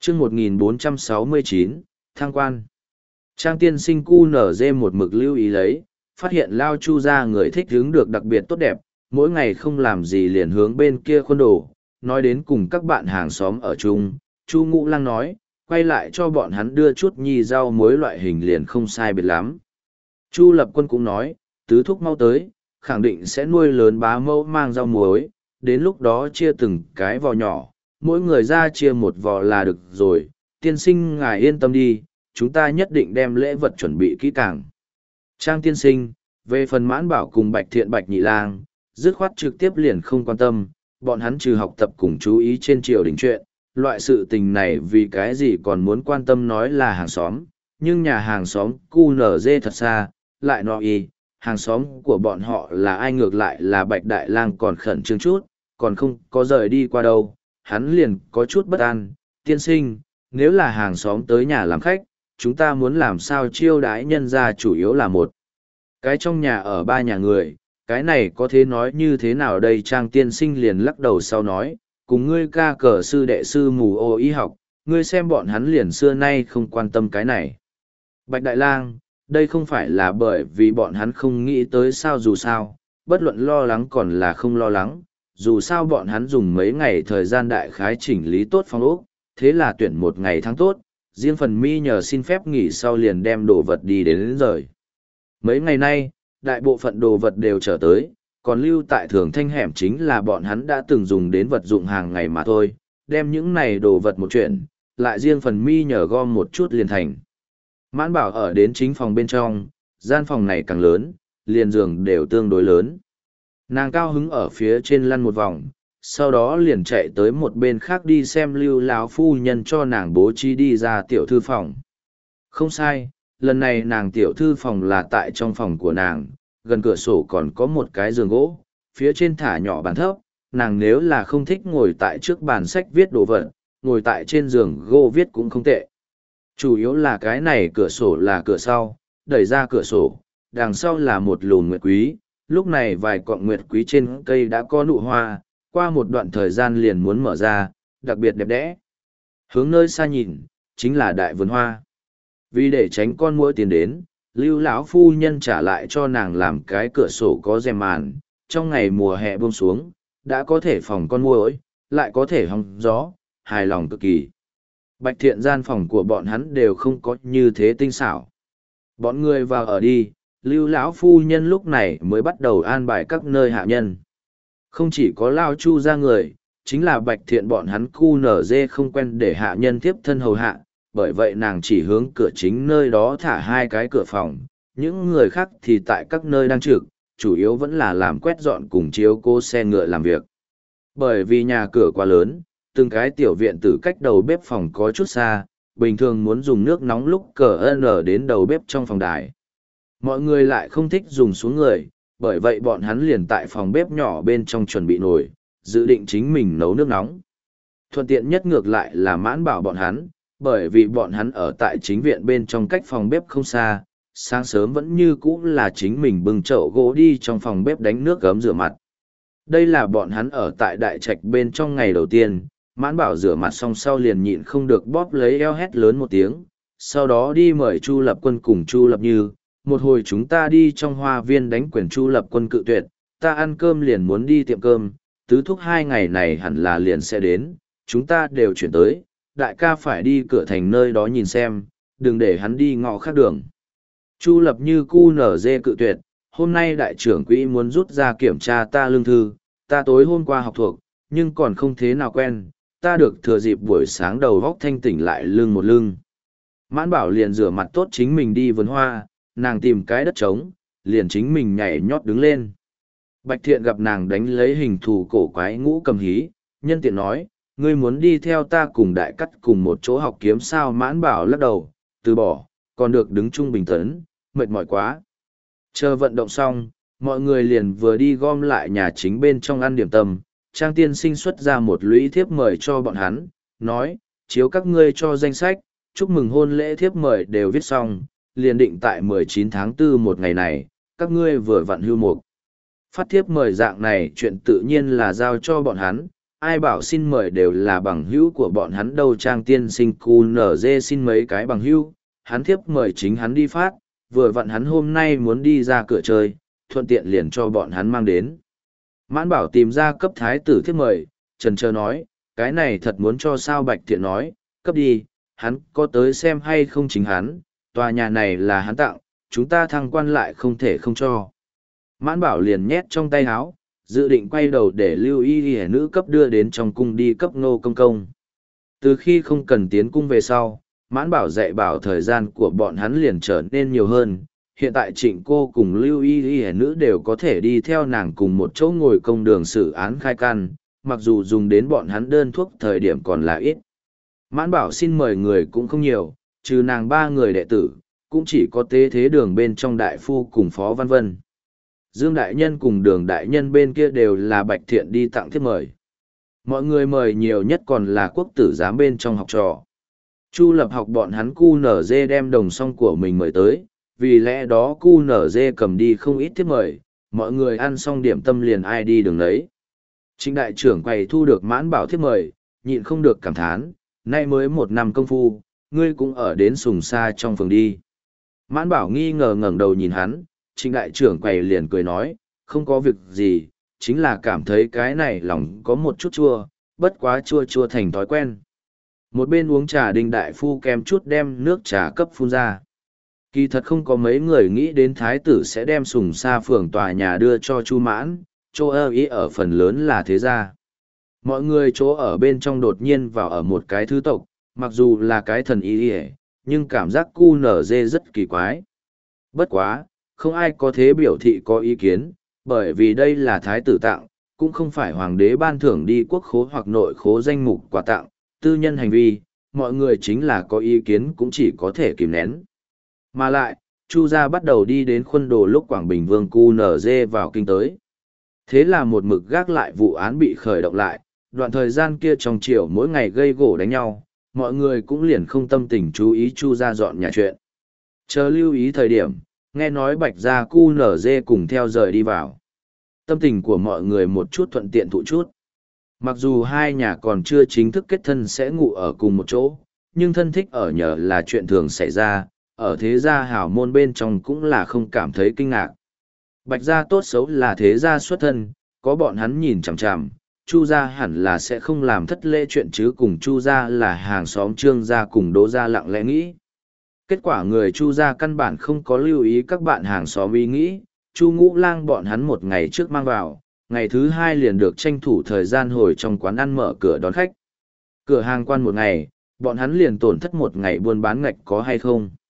chương 1469, thăng quan. Trang tiên sinh cu nở dê một mực lưu ý lấy, phát hiện Lao Chu ra người thích hứng được đặc biệt tốt đẹp, mỗi ngày không làm gì liền hướng bên kia khuôn đồ, nói đến cùng các bạn hàng xóm ở chung. Chu Ngũ Lăng nói, quay lại cho bọn hắn đưa chút nhi rau muối loại hình liền không sai biệt lắm. Chu Lập Quân cũng nói, tứ thúc mau tới, khẳng định sẽ nuôi lớn bá mẫu mang rau muối, đến lúc đó chia từng cái vò nhỏ, mỗi người ra chia một vò là được rồi, tiên sinh ngài yên tâm đi, chúng ta nhất định đem lễ vật chuẩn bị kỹ càng. Trang tiên sinh, về phần Mãn Bảo cùng Bạch Thiện Bạch Nhị Lang, dứt khoát trực tiếp liền không quan tâm, bọn hắn trừ học tập cùng chú ý trên triều đình chuyện, loại sự tình này vì cái gì còn muốn quan tâm nói là hàng xóm, nhưng nhà hàng xóm QNZ thật xa, lại nói y, hàng xóm của bọn họ là ai ngược lại là Bạch Đại Lang còn khẩn trương chút, còn không có rời đi qua đâu, hắn liền có chút bất an, tiên sinh, nếu là hàng xóm tới nhà làm khách, chúng ta muốn làm sao chiêu đãi nhân ra chủ yếu là một cái trong nhà ở ba nhà người, cái này có thể nói như thế nào đây. Trang tiên sinh liền lắc đầu sau nói, cùng ngươi ca cờ sư đệ sư mù ô y học, ngươi xem bọn hắn liền xưa nay không quan tâm cái này. Bạch Đại Lang, đây không phải là bởi vì bọn hắn không nghĩ tới sao, dù sao, bất luận lo lắng còn là không lo lắng, dù sao bọn hắn dùng mấy ngày thời gian đại khái chỉnh lý tốt phong ốc, thế là tuyển một ngày tháng tốt, riêng phần mi nhờ xin phép nghỉ sau liền đem đồ vật đi đến rời. Mấy ngày nay, đại bộ phận đồ vật đều trở tới, còn lưu tại thường thanh hẻm chính là bọn hắn đã từng dùng đến vật dụng hàng ngày mà thôi, đem những này đồ vật một chuyện, lại riêng phần mi nhờ gom một chút liền thành. Mãn Bảo ở đến chính phòng bên trong, gian phòng này càng lớn, liền giường đều tương đối lớn. Nàng cao hứng ở phía trên lăn một vòng, sau đó liền chạy tới một bên khác đi xem Lưu lão phu nhân cho nàng bố trí đi ra tiểu thư phòng. Không sai, lần này nàng tiểu thư phòng là tại trong phòng của nàng, gần cửa sổ còn có một cái giường gỗ, phía trên thả nhỏ bàn thấp, nàng nếu là không thích ngồi tại trước bàn sách viết đồ vật, ngồi tại trên giường gỗ viết cũng không tệ. Chủ yếu là cái này cửa sổ là cửa sau, đẩy ra cửa sổ, đằng sau là một lùn nguyệt quý, lúc này vài cọng nguyệt quý trên cây đã có nụ hoa, qua một đoạn thời gian liền muốn mở ra, đặc biệt đẹp đẽ. Hướng nơi xa nhìn, chính là đại vườn hoa. Vì để tránh con muỗi tiến đến, Lưu lão phu nhân trả lại cho nàng làm cái cửa sổ có rèm màn, trong ngày mùa hè buông xuống, đã có thể phòng con muỗi, lại có thể hong gió, hài lòng cực kỳ. Bạch Thiện gian phòng của bọn hắn đều không có như thế tinh xảo. Bọn người vào ở đi, Lưu lão phu nhân lúc này mới bắt đầu an bài các nơi hạ nhân. Không chỉ có Lao Chu ra người, chính là Bạch Thiện bọn hắn cu nở dê không quen để hạ nhân tiếp thân hầu hạ, bởi vậy nàng chỉ hướng cửa chính nơi đó thả hai cái cửa phòng, những người khác thì tại các nơi đang trực, chủ yếu vẫn là làm quét dọn cùng chiếu cố xe ngựa làm việc. Bởi vì nhà cửa quá lớn, từng cái tiểu viện từ cách đầu bếp phòng có chút xa, bình thường muốn dùng nước nóng lúc cờ n đến đầu bếp trong phòng đài. Mọi người lại không thích dùng xuống người, bởi vậy bọn hắn liền tại phòng bếp nhỏ bên trong chuẩn bị nồi, dự định chính mình nấu nước nóng. Thuận tiện nhất ngược lại là Mãn Bảo bọn hắn, bởi vì bọn hắn ở tại chính viện bên trong cách phòng bếp không xa, sáng sớm vẫn như cũ là chính mình bưng chậu gỗ đi trong phòng bếp đánh nước gấm rửa mặt. Đây là bọn hắn ở tại đại trạch bên trong ngày đầu tiên, Mãn Bảo rửa mặt xong sau liền nhịn không được bóp lấy eo hét lớn một tiếng, sau đó đi mời Chu Lập Quân cùng Chu Lập Như, một hồi chúng ta đi trong hoa viên đánh quyền. Chu Lập Quân cự tuyệt, ta ăn cơm liền muốn đi tiệm cơm, tứ thúc 2 ngày này hẳn là liền sẽ đến, chúng ta đều chuyển tới, đại ca phải đi cửa thành nơi đó nhìn xem, đừng để hắn đi ngõ khác đường. Chu Lập Như cu nở dê cự tuyệt, hôm nay đại trưởng quỹ muốn rút ra kiểm tra ta lương thư, ta tối hôm qua học thuộc, nhưng còn không thế nào quen, ta được thừa dịp buổi sáng đầu góc thanh tỉnh lại lưng một lưng. Mãn Bảo liền rửa mặt tốt chính mình đi vườn hoa, nàng tìm cái đất trống, liền chính mình nhảy nhót đứng lên. Bạch Thiện gặp nàng đánh lấy hình thù cổ quái ngũ cầm hí, nhân tiện nói, ngươi muốn đi theo ta cùng đại cắt cùng một chỗ học kiếm sao? Mãn Bảo lắc đầu, từ bỏ, còn được đứng trung bình tấn, mệt mỏi quá. Chờ vận động xong, mọi người liền vừa đi gom lại nhà chính bên trong ăn điểm tâm, Trang tiên sinh xuất ra một lũy thiếp mời cho bọn hắn, nói, chiếu các ngươi cho danh sách, chúc mừng hôn lễ thiếp mời đều viết xong, liền định tại 19 tháng 4 một ngày này, các ngươi vừa vặn hưu mục. Phát thiếp mời dạng này chuyện tự nhiên là giao cho bọn hắn, ai bảo xin mời đều là bằng hữu của bọn hắn đâu. Trang tiên sinh QNZ xin mấy cái bằng hữu, hắn thiếp mời chính hắn đi phát, vừa vặn hắn hôm nay muốn đi ra cửa chơi, thuận tiện liền cho bọn hắn mang đến. Mãn Bảo tìm ra cấp thái tử thiếp mời, trần trơ nói, cái này thật muốn cho sao. Bạch Thiện nói, cấp đi, hắn có tới xem hay không chính hắn, tòa nhà này là hắn tặng, chúng ta thăng quan lại không thể không cho. Mãn Bảo liền nhét trong tay áo, dự định quay đầu để Lưu Y nữ cấp đưa đến trong cung đi cấp Ngô Công Công. Từ khi không cần tiến cung về sau, Mãn Bảo dạy bảo thời gian của bọn hắn liền trở nên nhiều hơn. Hiện tại Trịnh cô cùng Lưu Y nữ đều có thể đi theo nàng cùng một chỗ ngồi công đường xử án khai căn, mặc dù dùng đến bọn hắn đơn thuốc thời điểm còn là ít. Mãn Bảo xin mời người cũng không nhiều, trừ nàng 3 người đệ tử, cũng chỉ có Tế Thế Đường bên trong đại phu cùng Phó Văn Vân. Dương Đại Nhân cùng Đường Đại Nhân bên kia đều là Bạch Thiện đi tặng thiếp mời. Mọi người mời nhiều nhất còn là quốc tử giám bên trong học trò. Chu Lập học bọn hắn QNZ đem đồng song của mình mời tới, vì lẽ đó QNZ cầm đi không ít thiếp mời, mọi người ăn xong điểm tâm liền ai đi đường lấy. Trịnh đại trưởng quầy thu được Mãn Bảo thiếp mời, nhịn không được cảm thán, nay mới 1 năm công phu, ngươi cũng ở đến Sùng Sa trong phường đi. Mãn Bảo nghi ngờ ngẩng đầu nhìn hắn, Trịnh đại trưởng quầy liền cười nói, không có việc gì, chính là cảm thấy cái này lòng có một chút chua, bất quá chua chua thành thói quen. Một bên uống trà Đinh đại phu kem chút đem nước trà cấp phun ra. Kỳ thật không có mấy người nghĩ đến thái tử sẽ đem Sùng Sa phường tòa nhà đưa cho Chu Mãn, chỗ ở ý ở phần lớn là thế gia. Mọi người chỗ ở bên trong đột nhiên vào ở một cái thứ tộc, mặc dù là cái thần y nhưng cảm giác QNZ rất kỳ quái. Bất quá, không ai có thế biểu thị có ý kiến, bởi vì đây là thái tử tặng, cũng không phải hoàng đế ban thưởng đi quốc khố hoặc nội khố danh mục quà tặng, tư nhân hành vi, mọi người chính là có ý kiến cũng chỉ có thể kìm nén. Mà lại, Chu gia bắt đầu đi đến khuôn đồ lúc Quảng Bình Vương QNZ vào kinh tới. Thế là một mực gác lại vụ án bị khởi động lại, đoạn thời gian kia trong triều mỗi ngày gây gổ đánh nhau, mọi người cũng liền không tâm tình chú ý Chu gia dọn nhà chuyện. Chờ lưu ý thời điểm, nghe nói Bạch gia QNZ cùng theo rời đi vào. Tâm tình của mọi người một chút thuận tiện thụ chút. Mặc dù hai nhà còn chưa chính thức kết thân sẽ ngủ ở cùng một chỗ, nhưng thân thích ở nhờ là chuyện thường xảy ra, ở thế gia hảo môn bên trong cũng là không cảm thấy kinh ngạc. Bạch gia tốt xấu là thế gia xuất thân, có bọn hắn nhìn chằm chằm, Chu gia hẳn là sẽ không làm thất lễ chuyện chứ, cùng Chu gia là hàng xóm Trương gia cùng Đỗ gia lặng lẽ nghĩ. Kết quả người Chu gia căn bản không có lưu ý các bạn hàng xóm ý nghĩ, Chu Ngũ Lang bọn hắn một ngày trước mang vào, ngày thứ 2 liền được tranh thủ thời gian hồi trong quán ăn mở cửa đón khách. Cửa hàng quan một ngày, bọn hắn liền tổn thất 1 ngày buôn bán ngạch có hay không.